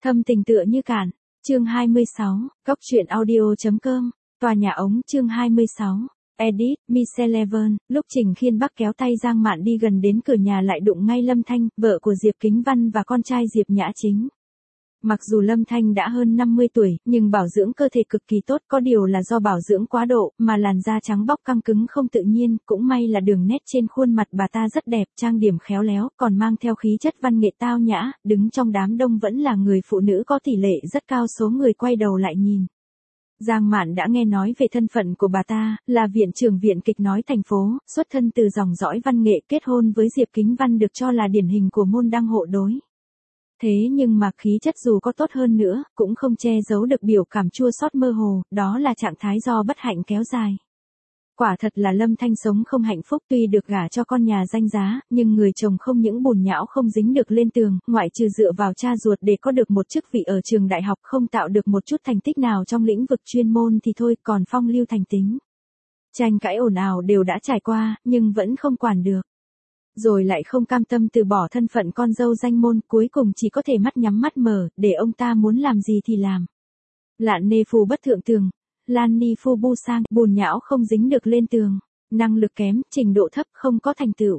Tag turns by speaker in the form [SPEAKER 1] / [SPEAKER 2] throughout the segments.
[SPEAKER 1] Thâm tình tựa như cạn. Chương 26, Cóc truyện audio.com, tòa nhà ống chương 26. Edit, Michelle Levan, lúc Trình Khiên Bắc kéo tay Giang Mạn đi gần đến cửa nhà lại đụng ngay Lâm Thanh, vợ của Diệp Kính Văn và con trai Diệp Nhã Chính. Mặc dù Lâm Thanh đã hơn 50 tuổi, nhưng bảo dưỡng cơ thể cực kỳ tốt, có điều là do bảo dưỡng quá độ, mà làn da trắng bóc căng cứng không tự nhiên, cũng may là đường nét trên khuôn mặt bà ta rất đẹp, trang điểm khéo léo, còn mang theo khí chất văn nghệ tao nhã, đứng trong đám đông vẫn là người phụ nữ có tỷ lệ rất cao số người quay đầu lại nhìn. Giang Mạn đã nghe nói về thân phận của bà ta, là viện trưởng viện kịch nói thành phố, xuất thân từ dòng dõi văn nghệ, kết hôn với Diệp Kính Văn được cho là điển hình của môn đăng hộ đối. Thế nhưng mà khí chất dù có tốt hơn nữa, cũng không che giấu được biểu cảm chua xót mơ hồ, đó là trạng thái do bất hạnh kéo dài. Quả thật là Lâm Thanh sống không hạnh phúc, tuy được gả cho con nhà danh giá, nhưng người chồng không những bùn nhão không dính được lên tường, ngoại trừ dựa vào cha ruột để có được một chức vị ở trường đại học, không tạo được một chút thành tích nào trong lĩnh vực chuyên môn thì thôi, còn phong lưu thành tính. Tranh cãi ồn ào đều đã trải qua, nhưng vẫn không quản được. Rồi lại không cam tâm từ bỏ thân phận con dâu danh môn, cuối cùng chỉ có thể mắt nhắm mắt mở, để ông ta muốn làm gì thì làm. Lạn nê phu bất thượng tường, lan ni phu bu sang, bùn nhão không dính được lên tường, năng lực kém, trình độ thấp, không có thành tựu.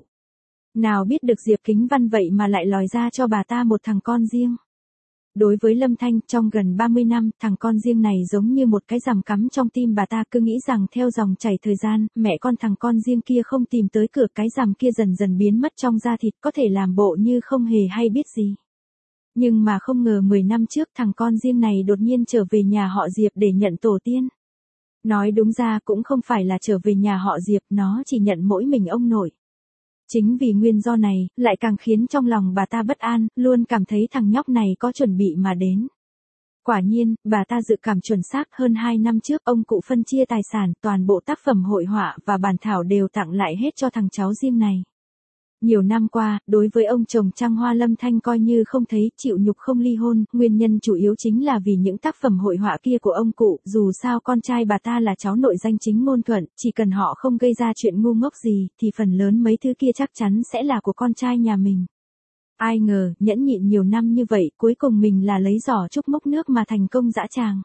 [SPEAKER 1] Nào biết được Diệp Kính Văn vậy mà lại lòi ra cho bà ta một thằng con riêng. Đối với Lâm Thanh, trong gần 30 năm, thằng con riêng này giống như một cái rằm cắm trong tim bà ta, cứ nghĩ rằng theo dòng chảy thời gian, mẹ con thằng con riêng kia không tìm tới cửa, cái rằm kia dần dần biến mất trong da thịt, có thể làm bộ như không hề hay biết gì. Nhưng mà không ngờ 10 năm trước thằng con riêng này đột nhiên trở về nhà họ Diệp để nhận tổ tiên. Nói đúng ra cũng không phải là trở về nhà họ Diệp, nó chỉ nhận mỗi mình ông nội. Chính vì nguyên do này, lại càng khiến trong lòng bà ta bất an, luôn cảm thấy thằng nhóc này có chuẩn bị mà đến. Quả nhiên, bà ta dự cảm chuẩn xác, hơn 2 năm trước ông cụ phân chia tài sản, toàn bộ tác phẩm hội họa và bản thảo đều tặng lại hết cho thằng cháu riêng này. Nhiều năm qua, đối với ông chồng trăng hoa Lâm Thanh coi như không thấy, chịu nhục không ly hôn, nguyên nhân chủ yếu chính là vì những tác phẩm hội họa kia của ông cụ, dù sao con trai bà ta là cháu nội danh chính ngôn thuận, chỉ cần họ không gây ra chuyện ngu ngốc gì, thì phần lớn mấy thứ kia chắc chắn sẽ là của con trai nhà mình. Ai ngờ, nhẫn nhịn nhiều năm như vậy, cuối cùng mình là lấy giỏ trúc múc nước mà thành công dã tràng.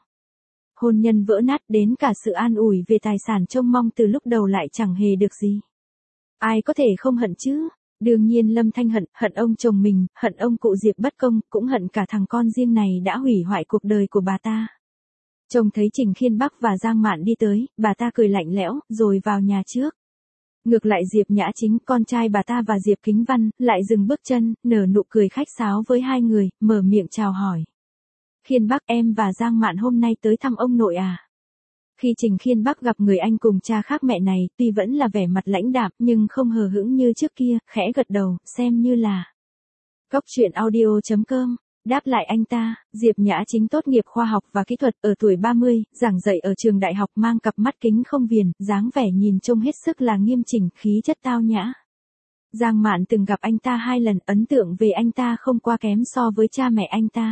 [SPEAKER 1] Hôn nhân vỡ nát, đến cả sự an ủi về tài sản trông mong từ lúc đầu lại chẳng hề được gì. Ai có thể không hận chứ? Đương nhiên Lâm Thanh hận ông chồng mình, hận ông cụ Diệp bất công, cũng hận cả thằng con riêng này đã hủy hoại cuộc đời của bà ta. Trông thấy Trình Khiên Bắc và Giang Mạn đi tới, bà ta cười lạnh lẽo, rồi vào nhà trước. Ngược lại Diệp Nhã Chính, con trai bà ta và Diệp Kính Văn, lại dừng bước chân, nở nụ cười khách sáo với hai người, mở miệng chào hỏi. Khiên Bắc, em và Giang Mạn hôm nay tới thăm ông nội à? Khi Trình Khiên Bắc gặp người anh cùng cha khác mẹ này, tuy vẫn là vẻ mặt lãnh đạm, nhưng không hờ hững như trước kia, khẽ gật đầu, xem như là. Cóc truyện audio.com, đáp lại anh ta, Diệp Nhã Chính tốt nghiệp khoa học và kỹ thuật, ở tuổi 30, giảng dạy ở trường đại học, mang cặp mắt kính không viền, dáng vẻ nhìn trông hết sức là nghiêm chỉnh, khí chất tao nhã. Giang Mạn từng gặp anh ta 2 lần, ấn tượng về anh ta không quá kém so với cha mẹ anh ta.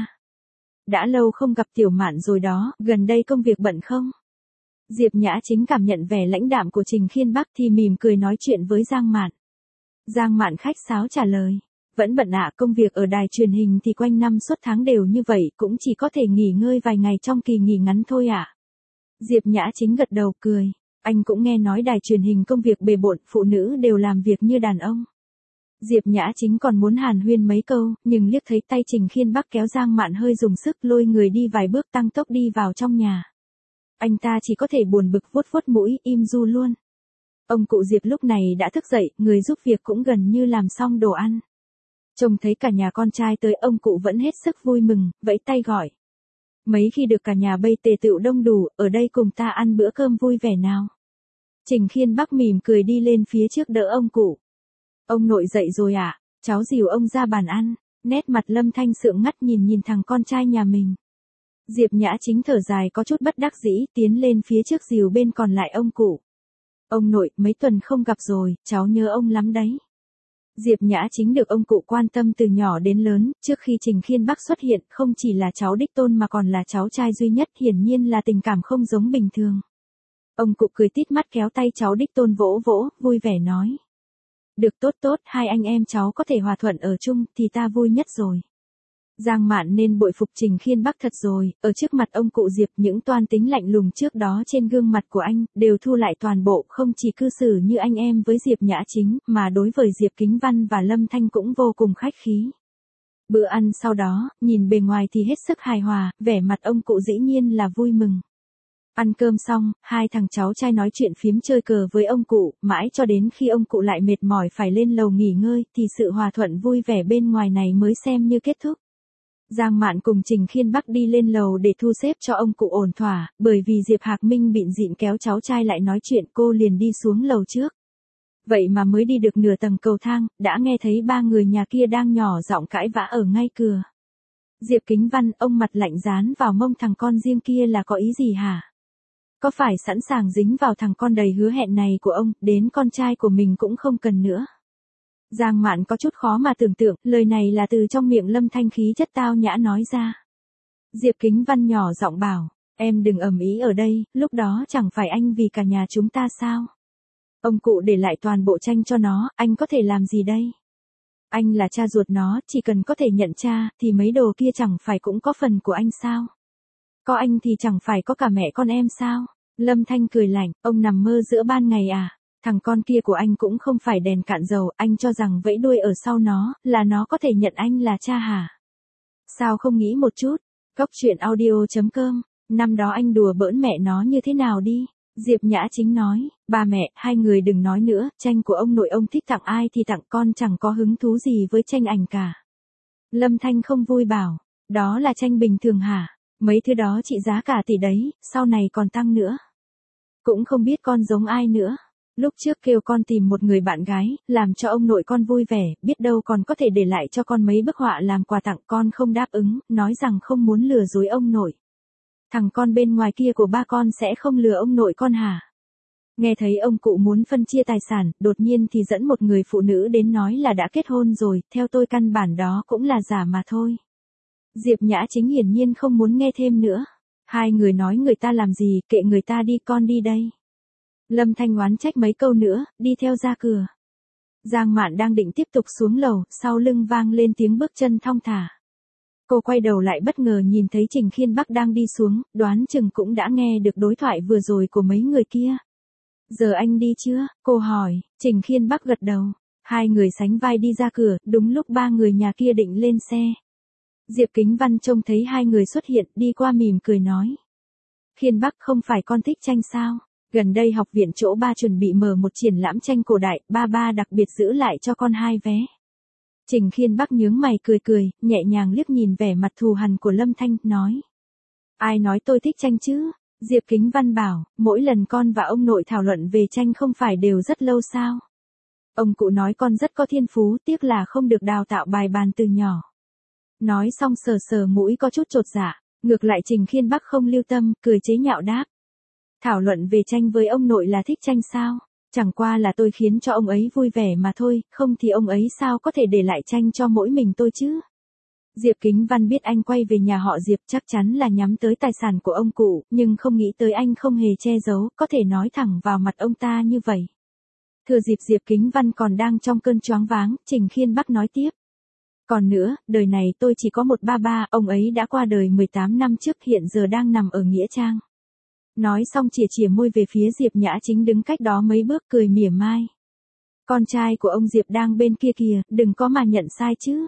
[SPEAKER 1] Đã lâu không gặp Tiểu Mạn rồi đó, gần đây công việc bận không? Diệp Nhã Chính cảm nhận vẻ lãnh đạm của Trình Khiên Bắc thì mỉm cười nói chuyện với Giang Mạn. Giang Mạn khách sáo trả lời. Vẫn bận ạ, công việc ở đài truyền hình thì quanh năm suốt tháng đều như vậy, cũng chỉ có thể nghỉ ngơi vài ngày trong kỳ nghỉ ngắn thôi ạ. Diệp Nhã Chính gật đầu cười. Anh cũng nghe nói đài truyền hình công việc bề bộn, phụ nữ đều làm việc như đàn ông. Diệp Nhã Chính còn muốn hàn huyên mấy câu, nhưng liếc thấy tay Trình Khiên Bắc kéo Giang Mạn hơi dùng sức, lôi người đi vài bước tăng tốc đi vào trong nhà. Anh ta chỉ có thể buồn bực vuốt vuốt mũi, im ru luôn. Ông cụ Diệp lúc này đã thức dậy, người giúp việc cũng gần như làm xong đồ ăn. Trông thấy cả nhà con trai tới, ông cụ vẫn hết sức vui mừng, vẫy tay gọi. Mấy khi được cả nhà bây tề tựu đông đủ, ở đây cùng ta ăn bữa cơm vui vẻ nào. Trình Khiên Bắc mỉm cười đi lên phía trước đỡ ông cụ. Ông nội dậy rồi ạ, cháu dìu ông ra bàn ăn. Nét mặt Lâm Thanh sượng ngắt nhìn thằng con trai nhà mình. Diệp Nhã Chính thở dài có chút bất đắc dĩ, tiến lên phía trước dìu bên còn lại ông cụ. Ông nội, mấy tuần không gặp rồi, cháu nhớ ông lắm đấy. Diệp Nhã Chính được ông cụ quan tâm từ nhỏ đến lớn, trước khi Trình Khiên Bắc xuất hiện, không chỉ là cháu đích tôn mà còn là cháu trai duy nhất, hiển nhiên là tình cảm không giống bình thường. Ông cụ cười tít mắt kéo tay cháu đích tôn vỗ vỗ, vui vẻ nói. Được, tốt, hai anh em cháu có thể hòa thuận ở chung, thì ta vui nhất rồi. Giang Mạn nên bội phục Trình Khiên Bắc thật rồi, ở trước mặt ông cụ Diệp những toan tính lạnh lùng trước đó trên gương mặt của anh, đều thu lại toàn bộ, không chỉ cư xử như anh em với Diệp Nhã Chính, mà đối với Diệp Kính Văn và Lâm Thanh cũng vô cùng khách khí. Bữa ăn sau đó, nhìn bề ngoài thì hết sức hài hòa, vẻ mặt ông cụ dĩ nhiên là vui mừng. Ăn cơm xong, hai thằng cháu trai nói chuyện phiếm chơi cờ với ông cụ, mãi cho đến khi ông cụ lại mệt mỏi phải lên lầu nghỉ ngơi, thì sự hòa thuận vui vẻ bên ngoài này mới xem như kết thúc. Giang Mạn cùng Trình Khiên Bắc đi lên lầu để thu xếp cho ông cụ ổn thỏa, bởi vì Diệp Hạc Minh bịn dịn kéo cháu trai lại nói chuyện, cô liền đi xuống lầu trước. Vậy mà mới đi được nửa tầng cầu thang, đã nghe thấy ba người nhà kia đang nhỏ giọng cãi vã ở ngay cửa. Diệp Kính Văn, ông mặt lạnh dán vào mông thằng con riêng kia là có ý gì hả? Có phải sẵn sàng dính vào thằng con đầy hứa hẹn này của ông, đến con trai của mình cũng không cần nữa. Giang Mạn có chút khó mà tưởng tượng, lời này là từ trong miệng Lâm Thanh khí chất tao nhã nói ra. Diệp Kính Văn nhỏ giọng bảo, em đừng ầm ĩ ở đây, lúc đó chẳng phải anh vì cả nhà chúng ta sao? Ông cụ để lại toàn bộ tranh cho nó, anh có thể làm gì đây? Anh là cha ruột nó, chỉ cần có thể nhận cha, thì mấy đồ kia chẳng phải cũng có phần của anh sao? Có anh thì chẳng phải có cả mẹ con em sao? Lâm Thanh cười lạnh, ông nằm mơ giữa ban ngày à? Thằng con kia của anh cũng không phải đèn cạn dầu, anh cho rằng vẫy đuôi ở sau nó, là nó có thể nhận anh là cha hả? Sao không nghĩ một chút? Góc truyện audio.com, năm đó anh đùa bỡn mẹ nó như thế nào đi? Diệp Nhã Chính nói, ba mẹ, hai người đừng nói nữa, tranh của ông nội ông thích tặng ai thì tặng, con chẳng có hứng thú gì với tranh ảnh cả. Lâm Thanh không vui bảo, đó là tranh bình thường hả? Mấy thứ đó trị giá cả tỷ đấy, sau này còn tăng nữa. Cũng không biết con giống ai nữa. Lúc trước kêu con tìm một người bạn gái, làm cho ông nội con vui vẻ, biết đâu còn có thể để lại cho con mấy bức họa làm quà tặng, con không đáp ứng, nói rằng không muốn lừa dối ông nội. Thằng con bên ngoài kia của ba con sẽ không lừa ông nội con hả? Nghe thấy ông cụ muốn phân chia tài sản, đột nhiên thì dẫn một người phụ nữ đến nói là đã kết hôn rồi, theo tôi căn bản đó cũng là giả mà thôi. Diệp Nhã Chính hiển nhiên không muốn nghe thêm nữa. Hai người nói người ta làm gì, kệ người ta đi, con đi đây. Lâm Thanh oán trách mấy câu nữa, đi theo ra cửa. Giang Mạn đang định tiếp tục xuống lầu, sau lưng vang lên tiếng bước chân thong thả. Cô quay đầu lại bất ngờ nhìn thấy Trình Khiên Bắc đang đi xuống, đoán chừng cũng đã nghe được đối thoại vừa rồi của mấy người kia. Giờ anh đi chưa? Cô hỏi, Trình Khiên Bắc gật đầu. Hai người sánh vai đi ra cửa, đúng lúc ba người nhà kia định lên xe. Diệp Kính Văn trông thấy hai người xuất hiện, đi qua mỉm cười nói. Khiên Bắc, không phải con thích tranh sao? Gần đây học viện chỗ ba chuẩn bị mở một triển lãm tranh cổ đại, ba đặc biệt giữ lại cho con 2 vé. Trình Khiên Bắc nhướng mày cười cười, nhẹ nhàng liếc nhìn vẻ mặt thù hằn của Lâm Thanh, nói. Ai nói tôi thích tranh chứ? Diệp Kính Văn bảo, mỗi lần con và ông nội thảo luận về tranh không phải đều rất lâu sao? Ông cụ nói con rất có thiên phú, tiếc là không được đào tạo bài bàn từ nhỏ. Nói xong sờ sờ mũi có chút chột dạ, ngược lại Trình Khiên Bắc không lưu tâm, cười chế nhạo đáp. Thảo luận về tranh với ông nội là thích tranh sao? Chẳng qua là tôi khiến cho ông ấy vui vẻ mà thôi, không thì ông ấy sao có thể để lại tranh cho mỗi mình tôi chứ? Diệp Kính Văn biết anh quay về nhà họ Diệp chắc chắn là nhắm tới tài sản của ông cụ, nhưng không nghĩ tới anh không hề che giấu, có thể nói thẳng vào mặt ông ta như vậy. Thừa dịp Diệp Kính Văn còn đang trong cơn choáng váng, Trình Khiên Bắc nói tiếp. Còn nữa, đời này tôi chỉ có một ba, ông ấy đã qua đời 18 năm trước, hiện giờ đang nằm ở Nghĩa Trang. Nói xong chìa môi về phía Diệp Nhã Chính đứng cách đó mấy bước cười mỉa mai. Con trai của ông Diệp đang bên kia kìa, đừng có mà nhận sai chứ.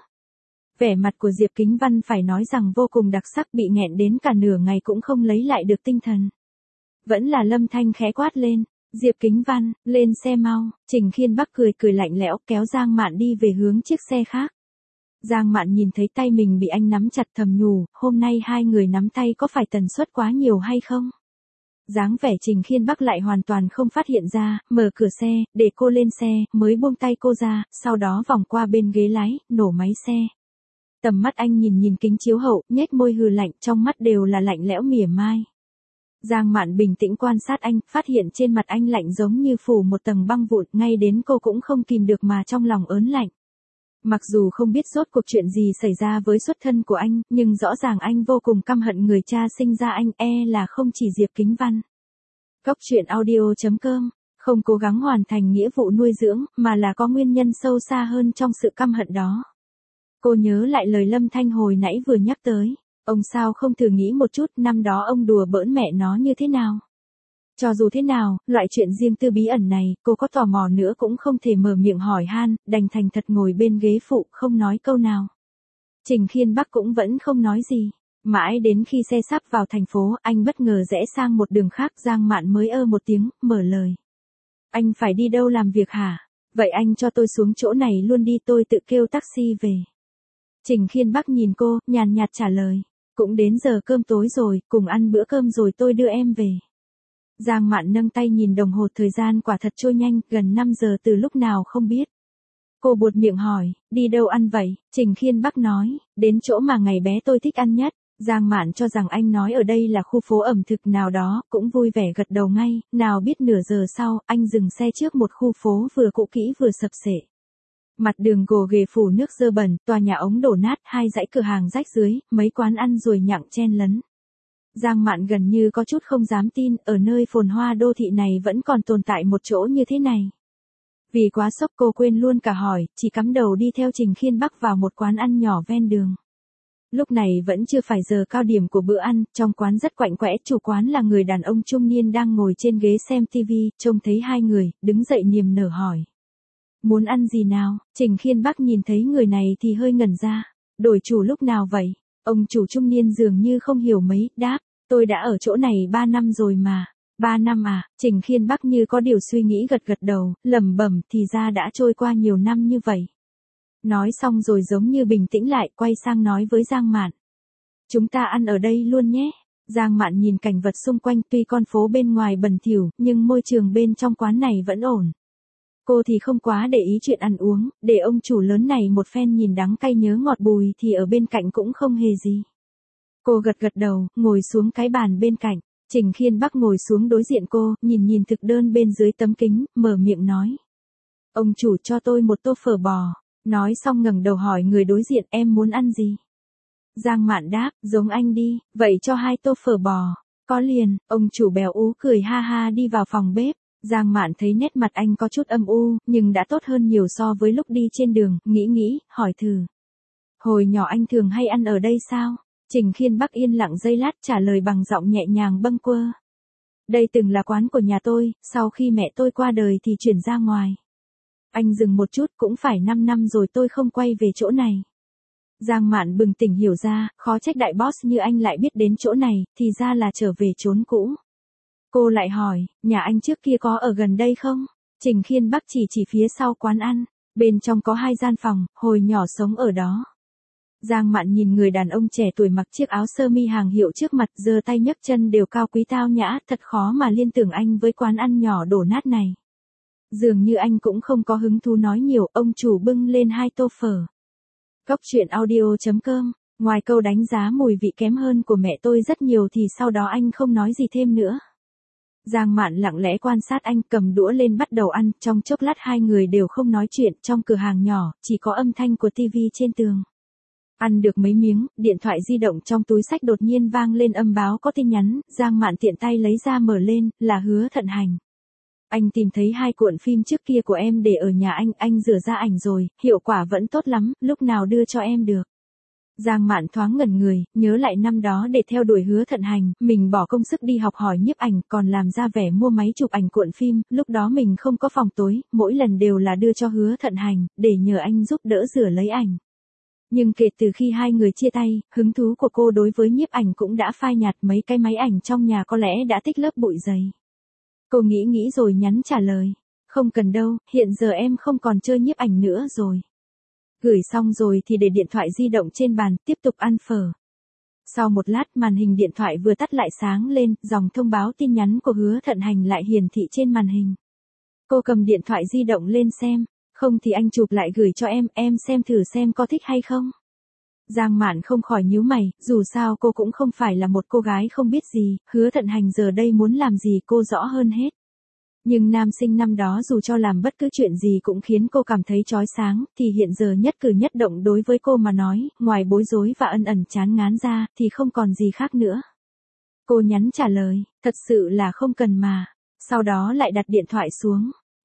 [SPEAKER 1] Vẻ mặt của Diệp Kính Văn phải nói rằng vô cùng đặc sắc, bị nghẹn đến cả nửa ngày cũng không lấy lại được tinh thần. Vẫn là Lâm Thanh khẽ quát lên. Diệp Kính Văn, lên xe mau. Trình Khiên Bắc cười lạnh lẽo kéo Giang Mạn đi về hướng chiếc xe khác. Giang Mạn nhìn thấy tay mình bị anh nắm chặt thầm nhủ, hôm nay hai người nắm tay có phải tần suất quá nhiều hay không? Dáng vẻ Trình Khiên Bắc lại hoàn toàn không phát hiện ra, mở cửa xe, để cô lên xe, mới buông tay cô ra, sau đó vòng qua bên ghế lái, nổ máy xe. Tầm mắt anh nhìn kính chiếu hậu, nhếch môi hừ lạnh, trong mắt đều là lạnh lẽo mỉa mai. Giang Mạn bình tĩnh quan sát anh, phát hiện trên mặt anh lạnh giống như phủ một tầng băng vụn, ngay đến cô cũng không kìm được mà trong lòng ớn lạnh. Mặc dù không biết rốt cuộc chuyện gì xảy ra với xuất thân của anh, nhưng rõ ràng anh vô cùng căm hận người cha sinh ra anh, là không chỉ Diệp Kính Văn. Góc truyện audio.com, không cố gắng hoàn thành nghĩa vụ nuôi dưỡng, mà là có nguyên nhân sâu xa hơn trong sự căm hận đó. Cô nhớ lại lời Lâm Thanh hồi nãy vừa nhắc tới. Ông sao không thử nghĩ một chút năm đó ông đùa bỡn mẹ nó như thế nào? Cho dù thế nào, loại chuyện riêng tư bí ẩn này, cô có tò mò nữa cũng không thể mở miệng hỏi han, đành thành thật ngồi bên ghế phụ không nói câu nào. Trình Khiên Bắc cũng vẫn không nói gì. Mãi đến khi xe sắp vào thành phố, anh bất ngờ rẽ sang một đường khác, Giang Mạn mới một tiếng, mở lời. Anh phải đi đâu làm việc hả? Vậy anh cho tôi xuống chỗ này luôn đi, tôi tự kêu taxi về. Trình Khiên Bắc nhìn cô, nhàn nhạt trả lời. Cũng đến giờ cơm tối rồi, cùng ăn bữa cơm rồi tôi đưa em về. Giang Mạn nâng tay nhìn đồng hồ, thời gian quả thật trôi nhanh, gần 5 giờ từ lúc nào không biết. Cô buột miệng hỏi, đi đâu ăn vậy? Trình Khiên Bắc nói, đến chỗ mà ngày bé tôi thích ăn nhất. Giang Mạn cho rằng anh nói ở đây là khu phố ẩm thực nào đó, cũng vui vẻ gật đầu ngay, nào biết nửa giờ sau, anh dừng xe trước một khu phố vừa cũ kỹ vừa sập xệ. Mặt đường gồ ghề phủ nước dơ bẩn, tòa nhà ống đổ nát, hai dãy cửa hàng rách dưới, mấy quán ăn ruồi nhặng chen lấn. Giang Mạn gần như có chút không dám tin, ở nơi phồn hoa đô thị này vẫn còn tồn tại một chỗ như thế này. Vì quá sốc cô quên luôn cả hỏi, chỉ cắm đầu đi theo Trình Khiên Bắc vào một quán ăn nhỏ ven đường. Lúc này vẫn chưa phải giờ cao điểm của bữa ăn, trong quán rất quạnh quẽ, chủ quán là người đàn ông trung niên đang ngồi trên ghế xem TV, trông thấy hai người, đứng dậy niềm nở hỏi. Muốn ăn gì nào? Trình Khiên Bắc nhìn thấy người này thì hơi ngẩn ra. Đổi chủ lúc nào vậy? Ông chủ trung niên dường như không hiểu mấy, đáp, tôi đã ở chỗ này 3 năm rồi mà. 3 năm à? Trình Khiên Bắc như có điều suy nghĩ gật gật đầu, lẩm bẩm, thì ra đã trôi qua nhiều năm như vậy. Nói xong rồi giống như bình tĩnh lại, quay sang nói với Giang Mạn. Chúng ta ăn ở đây luôn nhé. Giang Mạn nhìn cảnh vật xung quanh, tuy con phố bên ngoài bẩn thỉu, nhưng môi trường bên trong quán này vẫn ổn. Cô thì không quá để ý chuyện ăn uống, để ông chủ lớn này một phen nhìn đắng cay nhớ ngọt bùi thì ở bên cạnh cũng không hề gì. Cô gật gật đầu, ngồi xuống cái bàn bên cạnh. Trình Khiên Bắc ngồi xuống đối diện cô, nhìn thực đơn bên dưới tấm kính, mở miệng nói. Ông chủ cho tôi một tô phở bò. Nói xong ngẩng đầu hỏi người đối diện, em muốn ăn gì? Giang Mạn đáp, giống anh đi, vậy cho 2 tô phở bò. Có liền, ông chủ béo ú cười ha ha đi vào phòng bếp. Giang Mạn thấy nét mặt anh có chút âm u, nhưng đã tốt hơn nhiều so với lúc đi trên đường, nghĩ, hỏi thử. Hồi nhỏ anh thường hay ăn ở đây sao? Trình Khiên Bắc yên lặng giây lát trả lời bằng giọng nhẹ nhàng bâng quơ. Đây từng là quán của nhà tôi, sau khi mẹ tôi qua đời thì chuyển ra ngoài. Anh dừng một chút, cũng phải 5 năm rồi tôi không quay về chỗ này. Giang Mạn bừng tỉnh hiểu ra, khó trách đại boss như anh lại biết đến chỗ này, thì ra là trở về chốn cũ. Cô lại hỏi, nhà anh trước kia có ở gần đây không? Trình Khiên Bắc chỉ phía sau quán ăn, bên trong có 2 gian phòng, hồi nhỏ sống ở đó. Giang Mạn nhìn người đàn ông trẻ tuổi mặc chiếc áo sơ mi hàng hiệu trước mặt, giơ tay nhấc chân đều cao quý tao nhã, thật khó mà liên tưởng anh với quán ăn nhỏ đổ nát này. Dường như anh cũng không có hứng thú nói nhiều, ông chủ bưng lên 2 tô phở. Cóc truyện audio.com, ngoài câu đánh giá mùi vị kém hơn của mẹ tôi rất nhiều thì sau đó anh không nói gì thêm nữa. Giang Mạn lặng lẽ quan sát anh, cầm đũa lên bắt đầu ăn, trong chốc lát hai người đều không nói chuyện, trong cửa hàng nhỏ, chỉ có âm thanh của tivi trên tường. Ăn được mấy miếng, điện thoại di động trong túi xách đột nhiên vang lên âm báo có tin nhắn, Giang Mạn tiện tay lấy ra mở lên, là Hứa Thận Hành. Anh tìm thấy 2 cuộn phim trước kia của em để ở nhà anh rửa ra ảnh rồi, hiệu quả vẫn tốt lắm, lúc nào đưa cho em được. Giang Mạn thoáng ngẩn người, nhớ lại năm đó để theo đuổi Hứa Thận Hành, mình bỏ công sức đi học hỏi nhiếp ảnh, còn làm ra vẻ mua máy chụp ảnh cuộn phim, lúc đó mình không có phòng tối, mỗi lần đều là đưa cho Hứa Thận Hành, để nhờ anh giúp đỡ rửa lấy ảnh. Nhưng kể từ khi hai người chia tay, hứng thú của cô đối với nhiếp ảnh cũng đã phai nhạt, mấy cái máy ảnh trong nhà có lẽ đã tích lớp bụi dày. Cô nghĩ rồi nhắn trả lời. Không cần đâu, hiện giờ em không còn chơi nhiếp ảnh nữa rồi. Gửi xong rồi thì để điện thoại di động trên bàn, tiếp tục ăn phở. Sau một lát màn hình điện thoại vừa tắt lại sáng lên, dòng thông báo tin nhắn của Hứa Thận Hành lại hiển thị trên màn hình. Cô cầm điện thoại di động lên xem, không thì anh chụp lại gửi cho em xem thử xem có thích hay không. Giang Mạn không khỏi nhíu mày, dù sao cô cũng không phải là một cô gái không biết gì, Hứa Thận Hành giờ đây muốn làm gì cô rõ hơn hết. Nhưng nam sinh năm đó dù cho làm bất cứ chuyện gì cũng khiến cô cảm thấy chói sáng, thì hiện giờ nhất cử nhất động đối với cô mà nói, ngoài bối rối và ân ẩn chán ngán ra, thì không còn gì khác nữa. Cô nhắn trả lời, thật sự là không cần mà. Sau đó lại đặt điện thoại xuống.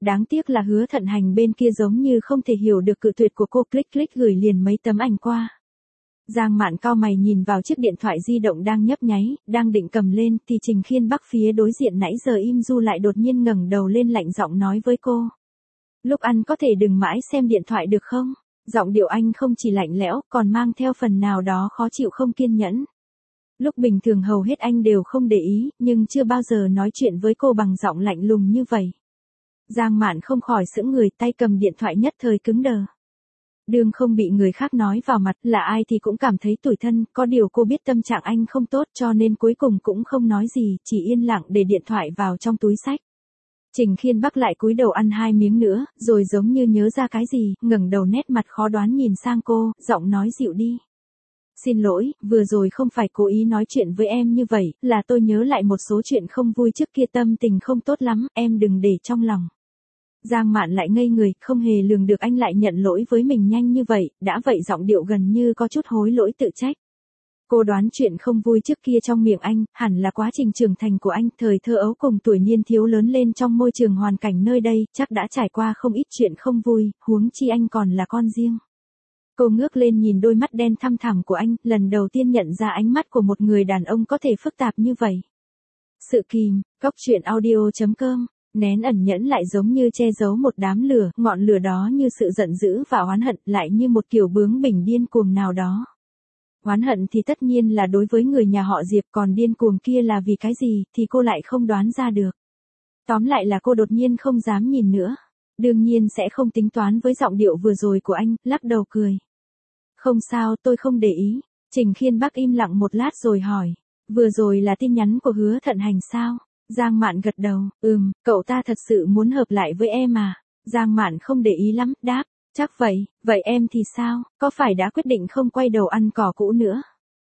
[SPEAKER 1] Đáng tiếc là Hứa Thận Hành bên kia giống như không thể hiểu được cự tuyệt của cô, click click gửi liền mấy tấm ảnh qua. Giang Mạn cau mày nhìn vào chiếc điện thoại di động đang nhấp nháy, đang định cầm lên thì Trình Khiên Bắc phía đối diện nãy giờ im ru lại đột nhiên ngẩng đầu lên lạnh giọng nói với cô. Lúc ăn có thể đừng mãi xem điện thoại được không? Giọng điệu anh không chỉ lạnh lẽo còn mang theo phần nào đó khó chịu không kiên nhẫn. Lúc bình thường hầu hết anh đều không để ý, nhưng chưa bao giờ nói chuyện với cô bằng giọng lạnh lùng như vậy. Giang Mạn không khỏi sững người, tay cầm điện thoại nhất thời cứng đờ. Đường không bị người khác nói vào mặt, là ai thì cũng cảm thấy tủi thân, có điều cô biết tâm trạng anh không tốt cho nên cuối cùng cũng không nói gì, chỉ yên lặng để điện thoại vào trong túi xách. Trình Khiên Bắc lại cúi đầu ăn 2 miếng nữa, rồi giống như nhớ ra cái gì, ngẩng đầu nét mặt khó đoán nhìn sang cô, giọng nói dịu đi. Xin lỗi, vừa rồi không phải cố ý nói chuyện với em như vậy, là tôi nhớ lại một số chuyện không vui trước kia, tâm tình không tốt lắm, em đừng để trong lòng. Giang Mạn lại ngây người, không hề lường được anh lại nhận lỗi với mình nhanh như vậy, đã vậy giọng điệu gần như có chút hối lỗi tự trách. Cô đoán chuyện không vui trước kia trong miệng anh, hẳn là quá trình trưởng thành của anh, thời thơ ấu cùng tuổi niên thiếu lớn lên trong môi trường hoàn cảnh nơi đây, chắc đã trải qua không ít chuyện không vui, huống chi anh còn là con riêng. Cô ngước lên nhìn đôi mắt đen thăm thẳm của anh, lần đầu tiên nhận ra ánh mắt của một người đàn ông có thể phức tạp như vậy. Sự kìm, cóc truyện audio.com, nén ẩn nhẫn lại giống như che giấu một đám lửa, ngọn lửa đó như sự giận dữ và oán hận, lại như một kiểu bướng bỉnh điên cuồng nào đó. Oán hận thì tất nhiên là đối với người nhà họ Diệp, còn điên cuồng kia là vì cái gì thì cô lại không đoán ra được. Tóm lại là cô đột nhiên không dám nhìn nữa. Đương nhiên sẽ không tính toán với giọng điệu vừa rồi của anh, lắc đầu cười. Không sao, tôi không để ý. Trình Khiên Bắc im lặng một lát rồi hỏi. Vừa rồi là tin nhắn của Hứa Thận Hành sao? Giang Mạn gật đầu, cậu ta thật sự muốn hợp lại với em à? Giang Mạn không để ý lắm, đáp. Chắc vậy, vậy em thì sao, có phải đã quyết định không quay đầu ăn cỏ cũ nữa?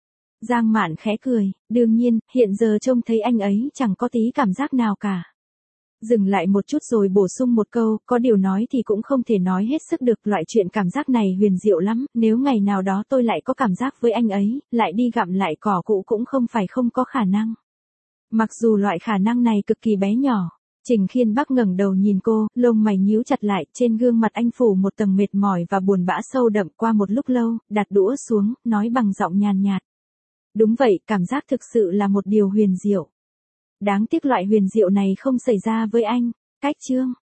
[SPEAKER 1] Giang Mạn khẽ cười, đương nhiên, hiện giờ trông thấy anh ấy chẳng có tí cảm giác nào cả. Dừng lại một chút rồi bổ sung một câu, có điều nói thì cũng không thể nói hết sức được, loại chuyện cảm giác này huyền diệu lắm, nếu ngày nào đó tôi lại có cảm giác với anh ấy, lại đi gặm lại cỏ cũ cũng không phải không có khả năng. Mặc dù loại khả năng này cực kỳ bé nhỏ. Trình Khiên Bắc ngẩng đầu nhìn cô, lông mày nhíu chặt lại, trên gương mặt anh phủ một tầng mệt mỏi và buồn bã sâu đậm. Qua một lúc lâu, đặt đũa xuống, nói bằng giọng nhàn nhạt. Đúng vậy, cảm giác thực sự là một điều huyền diệu. Đáng tiếc loại huyền diệu này không xảy ra với anh. Cách chương